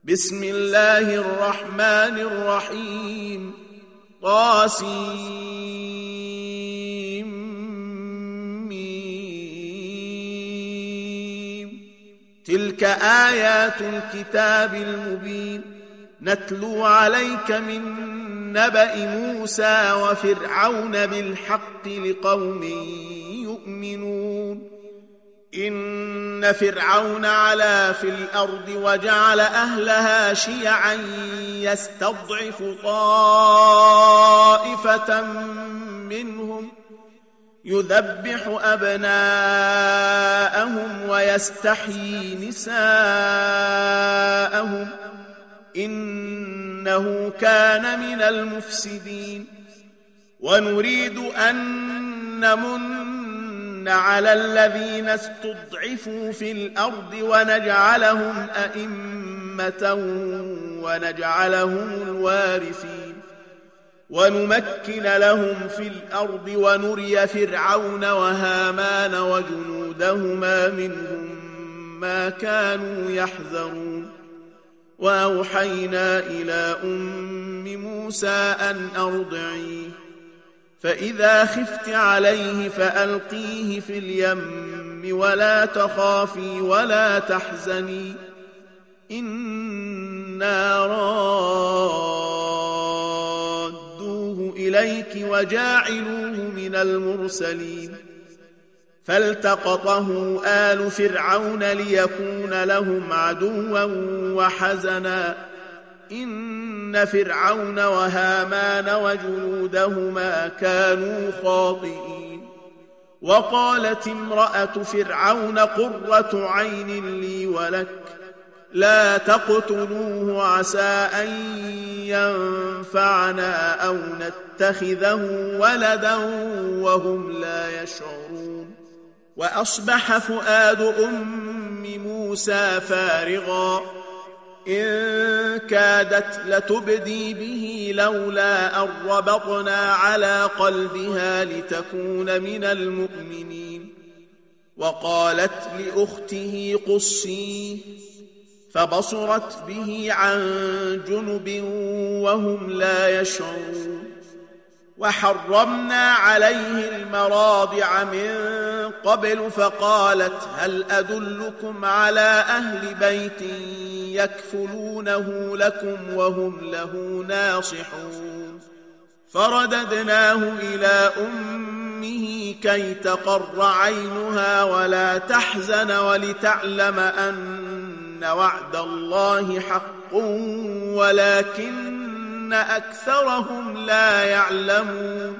بسم الله الرحمن الرحيم طاسيم. تلك آيات الكتاب المبين نتلو عليك من نبأ موسى وفرعون بالحق لقوم يؤمنون. إن فرعون علا في الأرض وجعل أهلها شيعا يستضعف طائفة منهم يذبح أبناءهم ويستحيي نساءهم إنه كان من المفسدين. ونريد أن نمن على الذين استضعفوا في الأرض ونجعلهم أئمة ونجعلهم الوارثين ونمكن لهم في الأرض ونري فرعون وهامان وجنودهما منهم ما كانوا يحذرون. وأوحينا إلى أم موسى أن أرضعيه فإذا خفت عليه فألقيه في اليم ولا تخافي ولا تحزني إنا رادوه إليك وجاعلوه من المرسلين. فالتقطه آل فرعون ليكون لهم عدوا وحزنا إن فرعون وهامان وجنودهما كانوا خاطئين. وقالت امرأة فرعون قرة عين لي ولك لا تقتلوه عسى أن ينفعنا أو نتخذه ولدا وهم لا يشعرون. وأصبح فؤاد أم موسى فارغا إن كادت لتبدي به لولا أن ربطنا على قلبها لتكون من المؤمنين. وقالت لأخته قصيه فبصرت به عن جنب وهم لا يشعرون. وحرمنا عليه المراضع من قبل فقالت هل أدلكم على أهل بيت يكفلونه لكم وهم له ناصحون. فرددناه إلى أمه كي تقر عينها ولا تحزن ولتعلم أن وعد الله حق ولكن أكثرهم لا يعلمون.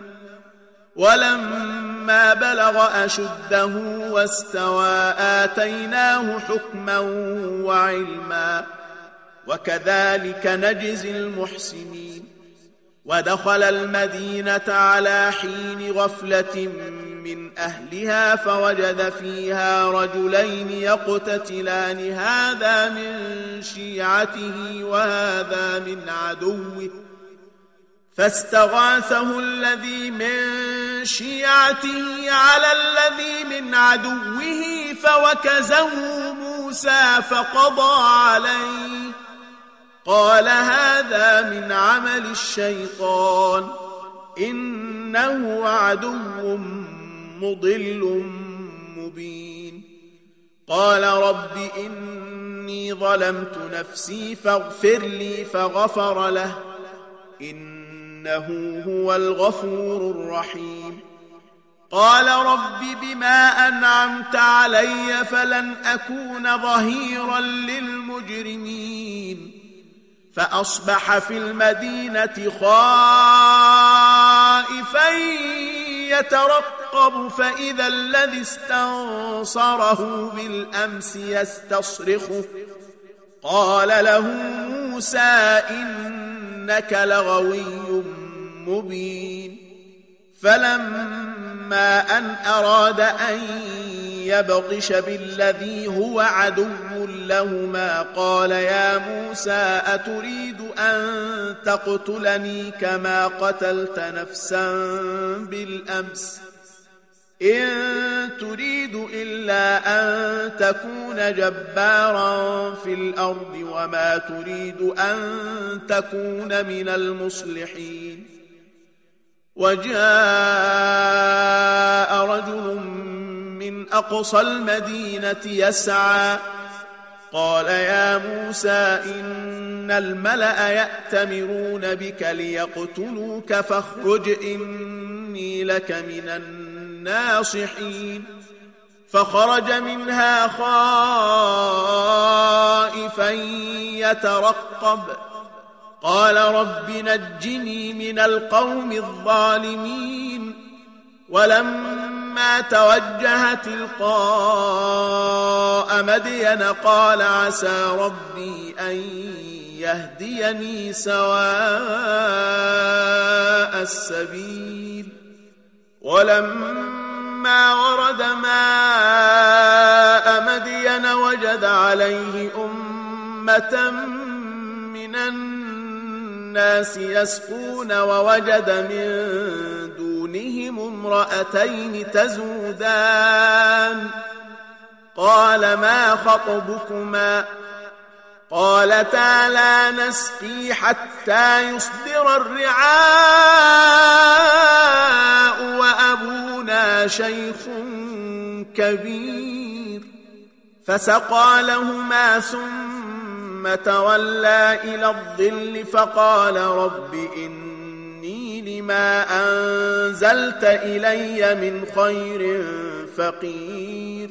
ولما بلغ أشده واستوى آتيناه حكما وعلما وكذلك نجزي المحسنين. ودخل المدينة على حين غفلة من أهلها فوجد فيها رجلين يقتتلان هذا من شيعته وهذا من عدوه فاستغاثه الذي من شيعته على الذي من عدوه فوكزه موسى فقضى عليه قال هذا من عمل الشيطان إنه عدو مضل مبين. قال رب إني ظلمت نفسي فاغفر لي فغفر له إنه هو الغفور الرحيم. قال رب بما أنعمت علي فلن أكون ظهيرا للمجرمين. فأصبح في المدينة خائفا يترقب فإذا الذي استنصره بالأمس يستصرخه قال له موسى إنك لغوي مبين. فلما أن أراد أن يبطش بالذي هو عدو لهما قال يا موسى أتريد أن تقتلني كما قتلت نفسا بالأمس إن تريد إلا أن تكون جبارا في الأرض وما تريد أن تكون من المصلحين. وجاء رجل من أقصى المدينة يسعى قال يا موسى إن الملأ يأتمرون بك ليقتلوك فاخرج إني لك من الناصحين. فخرج منها خائفا يترقب قال رب نجني من القوم الظالمين. ولما توجه تلقاء مدين قال عسى ربي أن يهديني سواء السبيل. ولما ورد ماء مدين وجد عليه أمة من الناس يسقون ووجد من دونهم امرأتين تزودان قال ما خطبكما قالتا لا نسقي حتى يصدر الرعاء وأبونا شيخ كبير. فسقى لهما ثم تولى إلى الظل فقال رب إني لما أنزلت إلي من خير فقير.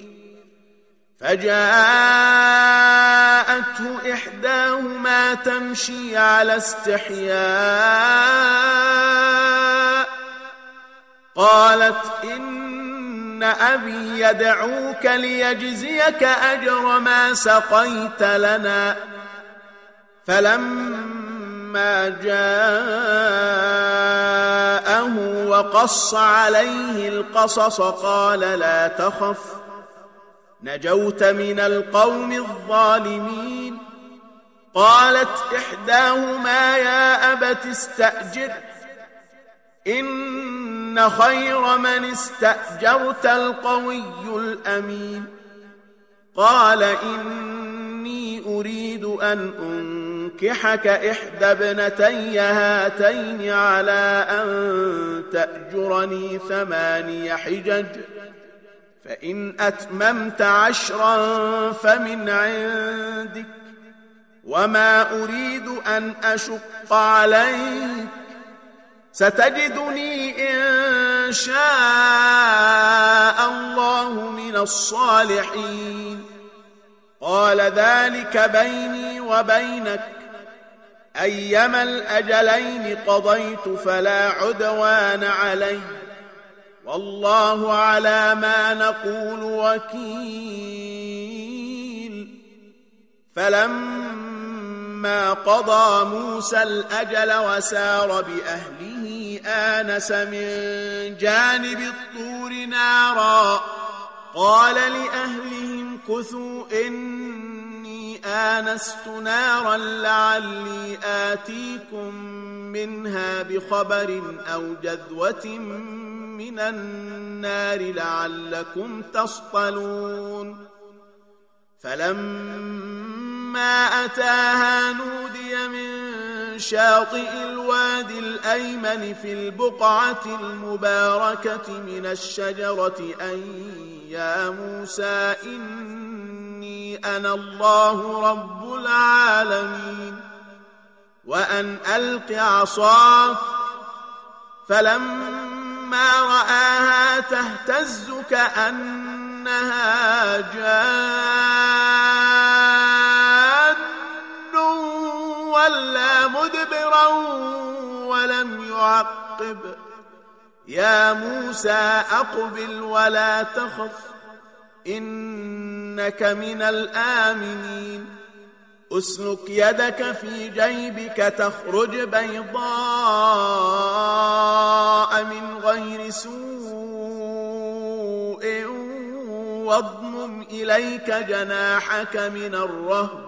فجاءته إحداهما تمشي على استحياء قالت إن أبي يدعوك ليجزيك أجر ما سقيت لنا. فلما جاءه وقص عليه القصص قال لا تخف نجوت من القوم الظالمين. قالت إحداهما يا أبت استأجر إن خير من استأجرت القوي الأمين. قال إني أريد أن أنكحك إحدى ابنتي هاتين على أن تأجرني 8 حجج فإن أتممت 10 فمن عندك وما أريد أن أشق عليك ستجدني إن شاء الله من الصالحين. قال ذلك بيني وبينك أيما الأجلين قضيت فلا عدوان علي والله على ما نقول وكيل. فلما قضى موسى الأجل وسار بأهله آنس من جانب الطور نارا قال لأهلهم كثوا إني آنست نارا لعلي آتيكم منها بخبر أو جذوة من النار لعلكم تصطلون. فلما أتاها نودي من شاطئ الوادي الأيمن في البقعة المباركة من الشجرة أن يا موسى إني أنا الله رب العالمين وأن ألق عصاك. فلما رآها تهتز كأنها جان ولا مدبرا ولم يعقب. يا موسى أقبل ولا تخف إنك من الآمنين. أسلك يدك في جيبك تخرج بيضاء من غير سوء واضمم إليك جناحك من الرهب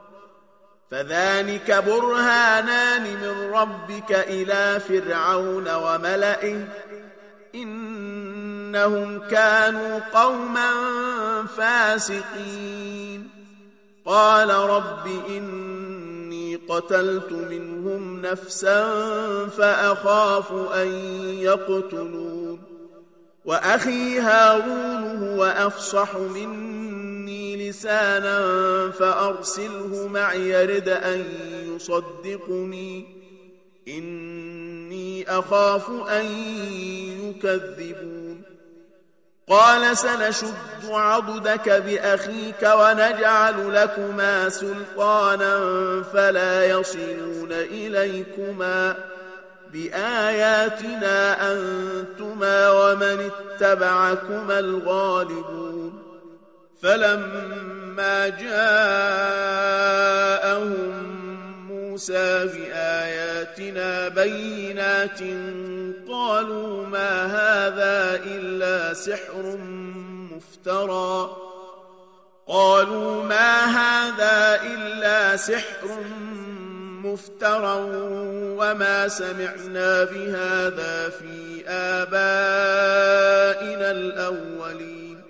فذلك برهانان من ربك إلى فرعون وملئه إن إنهم كانوا قوما فاسقين قال رب إني قتلت منهم نفسا فأخاف أن يقتلون وأخي هارون هو أفصح مني لسانا فأرسله معي يرد أن يصدقني إني أخاف أن يكذبون قال سنشد عضدك بأخيك ونجعل لكما سلطانا فلا يصلون إليكما بآياتنا أنتما ومن اتبعكما الغالبون فلما جاءهم موسى بآياتنا بينات قالوا ما هذا إلا سحر مفترى وما سمعنا بهذا في آبائنا الأولين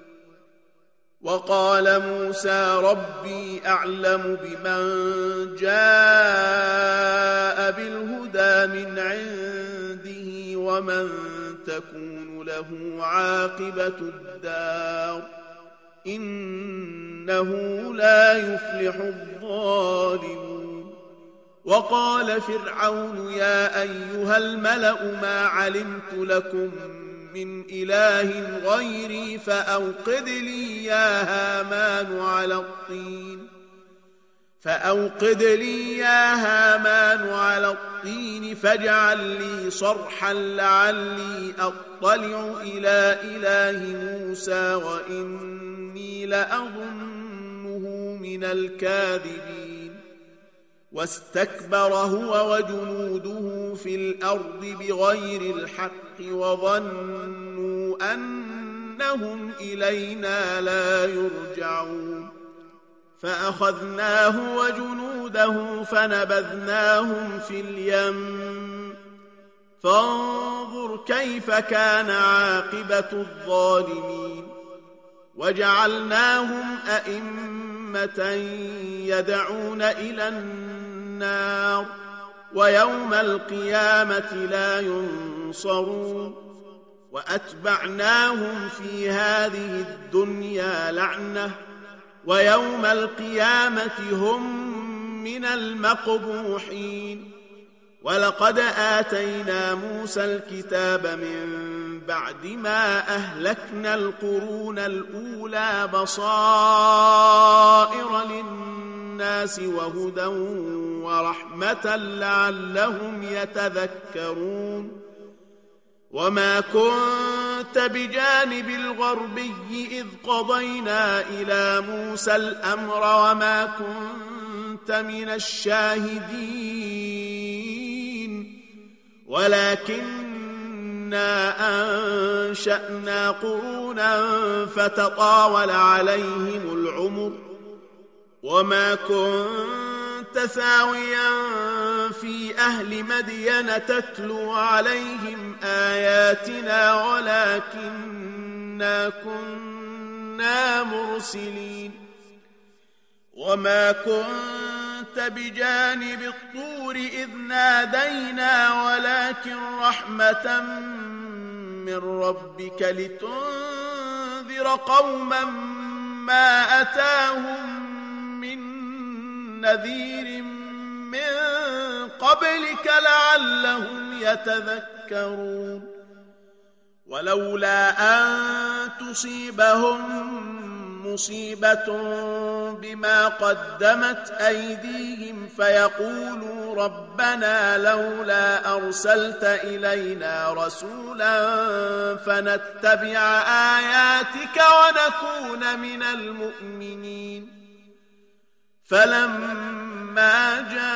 وقال موسى ربي أعلم بمن جاء بالهدى من عنده ومن تكون له عاقبة الدار إنه لا يفلح الظالمون وقال فرعون يا أيها الملأ ما علمت لكم من إله غيري فأوقد لي يا هامان على الطين فاجعل لي صرحا لعلي أطلع إلى إله موسى وإني لأظنه من الكاذبين واستكبر هو وجنوده في الأرض بغير الحق وظنوا أنهم إلينا لا يرجعون فأخذناه وجنوده فنبذناهم في اليم فانظر كيف كان عاقبة الظالمين وجعلناهم أئمة يدعون إلى النار ويوم القيامة لا ينصرون وأتبعناهم في هذه الدنيا لعنة ويوم القيامة هم من المقبوحين ولقد آتينا موسى الكتاب من بعد ما أهلكنا القرون الأولى بصائر للناس وهدى ورحمة لعلهم يتذكرون وما كنت بجانب الغربي إذ قضينا إلى موسى الأمر وما كنت من الشاهدين ولكننا أنشأنا قرونا فتطاول عليهم العمر وما كنت ثاويا في أهل مدين تتلو عليهم آياتنا ولكننا كنا مرسلين وما كنت بجانب الطور إذ نادينا ولكن رحمة من ربك لتنذر قوما ما أتاهم من نذير من قبلك لعلهم يتذكرون ولولا أن تصيبهم مصيبة بما قدمت أيديهم فيقولوا ربنا لولا أرسلت إلينا رسولا فنتبع آياتك ونكون من المؤمنين فلما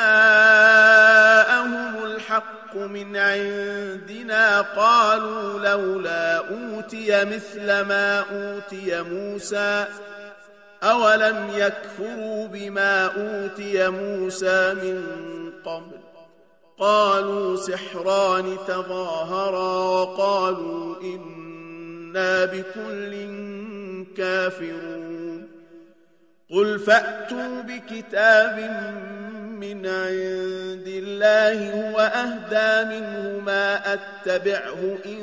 جاءهم الحق من عندنا قالوا لولا أوتي مثل ما أوتي موسى أولم يكفروا بما أوتي موسى من قبل قالوا سحران تظاهرا وقالوا إنا إنا بكل كافرون قل فأتوا بكتاب من عند الله هو أهدى منه ما أتبعه إن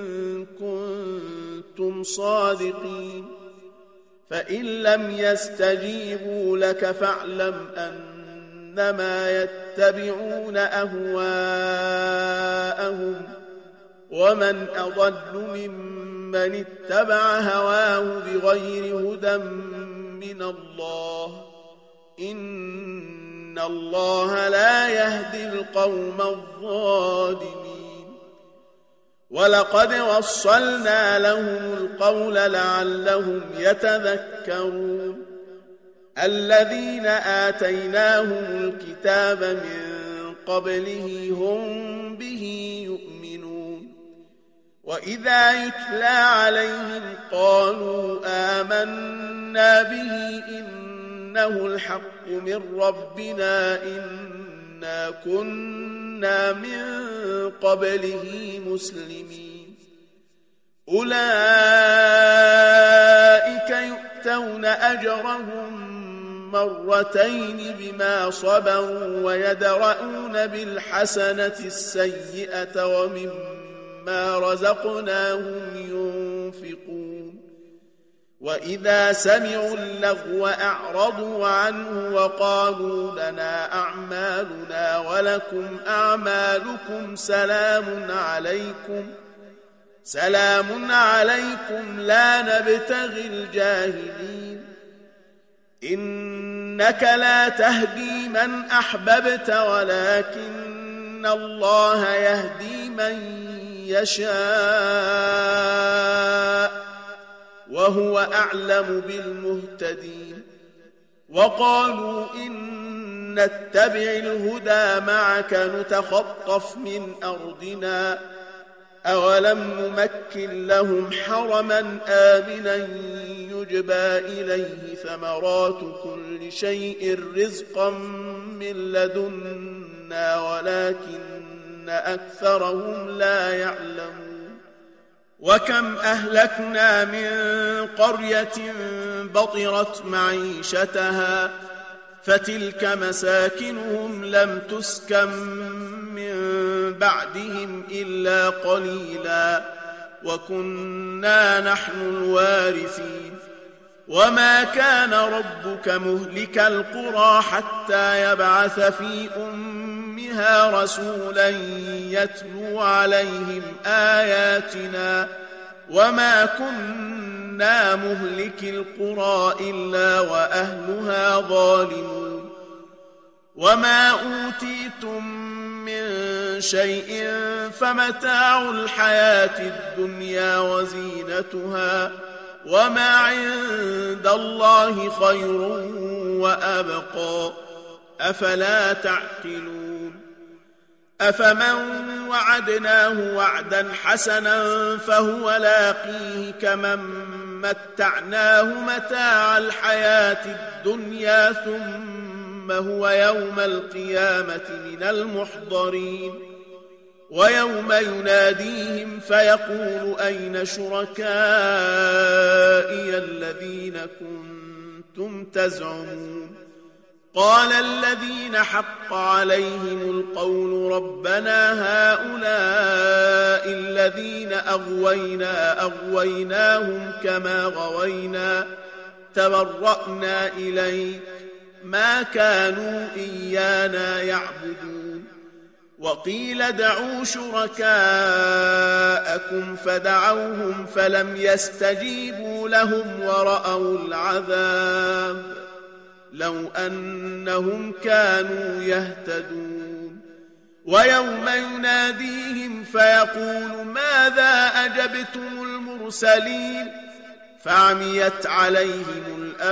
كنتم صادقين فإن لم يستجيبوا لك فاعلم أنما يتبعون أهواءهم ومن أضل ممن اتبع هواه بغير هدى من الله إن الله لا يهدي القوم الظالمين ولقد وصلنا لهم القول لعلهم يتذكرون الذين آتيناهم الكتاب من قبله هم به يؤمنون وإذا يتلى عليهم قالوا آمنا به إنه الحق من ربنا إنا كنا من قبله مسلمين أولئك يؤتون أجرهم مرتين بما صبروا ويدرؤون بالحسنة السيئة ومما رزقناهم ينفقون وإذا سمعوا اللغو أعرضوا عنه وقالوا لنا أعمالنا ولكم أعمالكم سلام عليكم لا نبتغي الجاهلين إنك لا تهدي من أحببت ولكن الله يهدي من يشاء وهو أعلم بالمهتدين وقالوا إن نتبع الهدى معك نتخطف من أرضنا أولم نمكن لهم حرما آمنا يجبى إليه ثمرات كل شيء رزقا من لدنا ولكن أكثرهم لا يعلمون وكم أهلكنا من قرية بطرت معيشتها فتلك مساكنهم لم تسكن من بعدهم إلا قليلا وكنا نحن الوارثين وما كان ربك مهلك القرى حتى يبعث في أمها رسولا يتلو عليهم آياتنا وما كنا مهلك القرى إلا وأهلها ظالمون وما أوتيتم من شيء فمتاع الحياة الدنيا وزينتها وما عند الله خير وأبقى أفلا تعقلون أفمن وعدناه وعدا حسنا فهو لاقيه كمن متعناه متاع الحياة الدنيا ثم هو يوم القيامة من المحضرين ويوم يناديهم فيقول أين شركائي الذين كنتم تزعمون قال الذين حق عليهم القول ربنا هؤلاء الذين أغويناهم كما غوينا تبرأنا إليك ما كانوا إيانا يعبدون وقيل ادعوا شركاءكم فدعوهم فلم يستجيبوا لهم ورأوا العذاب لو أنهم كانوا يهتدون ويوم يناديهم فيقول ماذا أجبتم المرسلين فعميت عليهم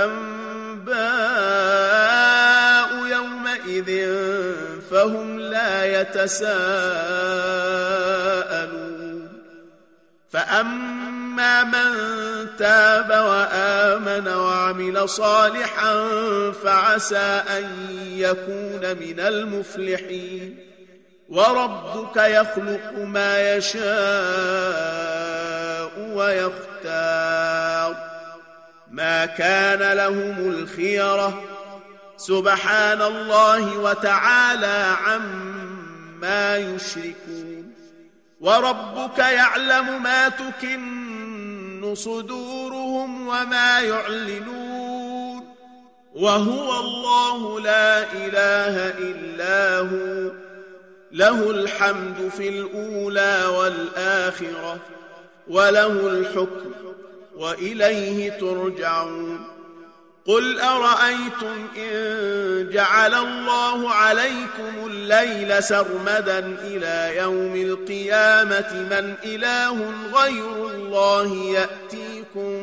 الأنباء يومئذ فهم لا يتساءلون فأما من تاب وآمن وعمل صالحا فعسى أن يكون من المفلحين وربك يخلق ما يشاء ويختار ويختار ما كان لهم الخيرة سبحان الله وتعالى عما يشركون وربك يعلم ما تكن صدورهم وما يعلنون وهو الله لا إله إلا هو له الحمد في الأولى والآخرة وله الحكم وإليه ترجعون قل أرأيتم إن جعل الله عليكم الليل سرمدا إلى يوم القيامة من إله غير الله يأتيكم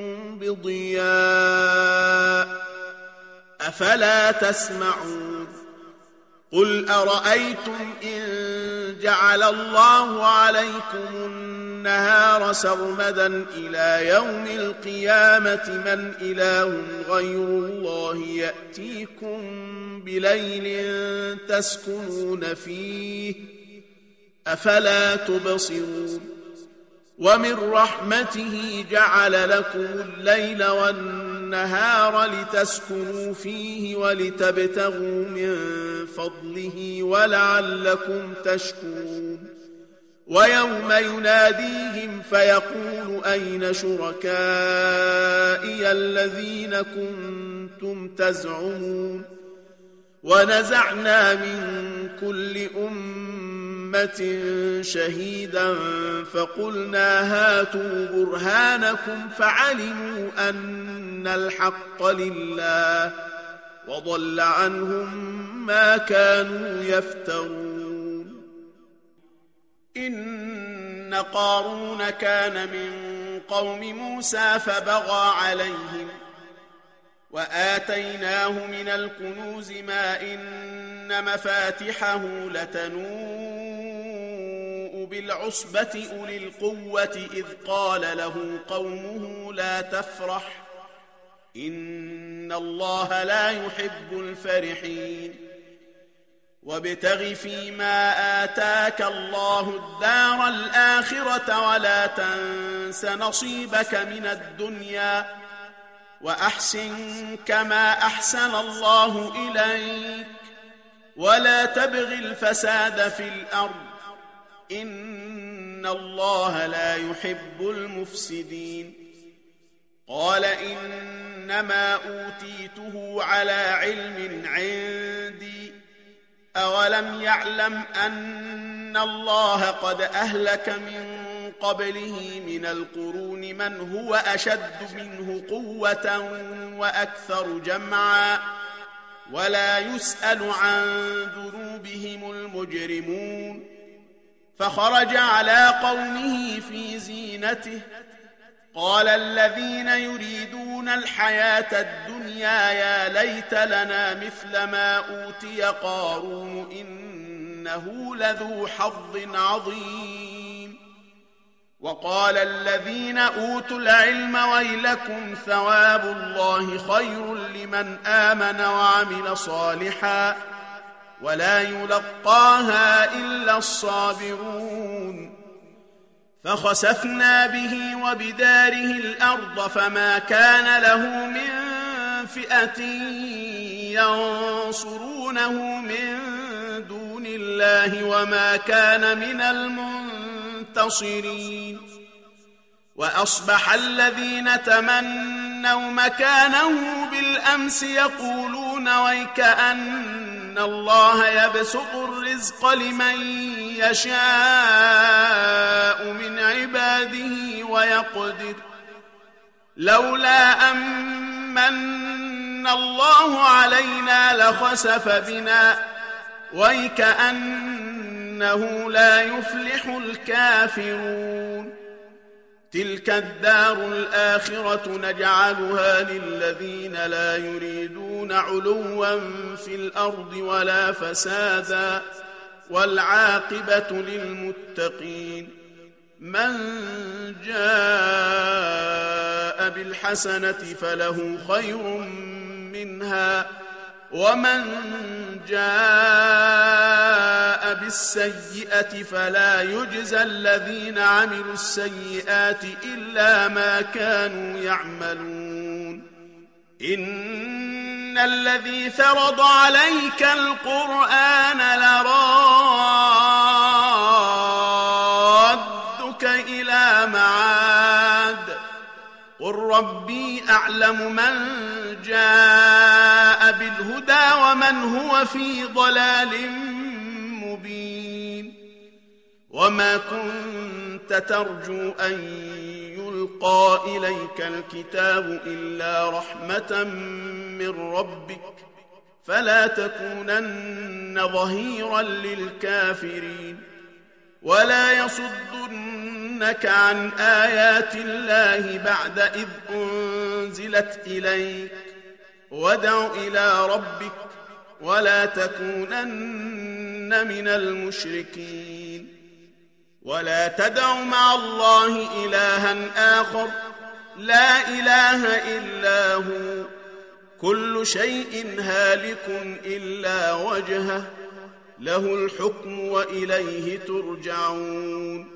بضياء أفلا تسمعون قل أرأيتم إن جعل الله عليكم النهار سرمدا إلى يوم القيامة من إله غير الله يأتيكم بليل تسكنون فيه أفلا تبصرون ومن رحمته جعل لكم الليل والنهار لتسكنوا فيه ولتبتغوا من فضله ولعلكم تشكرون ويوم يناديهم فيقول أين شركائي الذين كنتم تزعمون ونزعنا من كل أمة شهيدا فقلنا هاتوا برهانكم فعلموا أن الحق لله وضل عنهم ما كانوا يفترون إن قارون كان من قوم موسى فبغى عليهم وآتيناه من الكنوز ما إن مفاتحه لتنوء بالعصبة أولي القوة إذ قال له قومه لا تفرح إن الله لا يحب الفرحين وابتغ فيما آتاك الله الدار الآخرة ولا تنس نصيبك من الدنيا وأحسن كما أحسن الله إليك ولا تبغ الفساد في الأرض إن الله لا يحب المفسدين قال إنما أوتيته على علم عندي أولم يعلم أن الله قد أهلك من قبله من القرون من هو أشد منه قوة وأكثر جمعا ولا يسأل عن ذنوبهم المجرمون فخرج على قومه في زينته قال الذين يريدون الحياة الدنيا يا ليت لنا مثل ما أوتي قارون إنه لذو حظ عظيم وقال الذين أوتوا العلم ويلكم ثواب الله خير لمن آمن وعمل صالحا ولا يلقاها إلا الصابرون فخسفنا به وبداره الأرض فما كان له من فئة ينصرونه من دون الله وما كان من المنتصرين وأصبح الذين تمنوا مكانه بالأمس يقولون ويكأن الله يبسط الرزق لمن يشاء من عباده ويقدر لولا أمن الله علينا لخسف بنا ويكأنه لا يفلح الكافرون تلك الدار الآخرة نجعلها للذين لا يريدون علوا في الأرض ولا فسادا والعاقبة للمتقين من جاء بالحسنة فله خير منها ومن جاء بالسيئة فلا يجزى الذين عملوا السيئات إلا ما كانوا يعملون. إن الذي فرض عليك القرآن لرادك إلى معاد قل ربي أعلم من جاء بالهدى ومن هو في ضلال مبين. وما كنت ترجو أن يلقى إليك الكتاب إلا رحمة من ربك فلا تكونن ظهيرا للكافرين. ولا يصدنك عن آيات الله بعد إذ أنزلت إليك وادع إلى ربك ولا تكونن من المشركين. ولا تدع مع الله إلها آخر لا إله إلا هو كل شيء هالك إلا وجهه له الحكم وإليه ترجعون.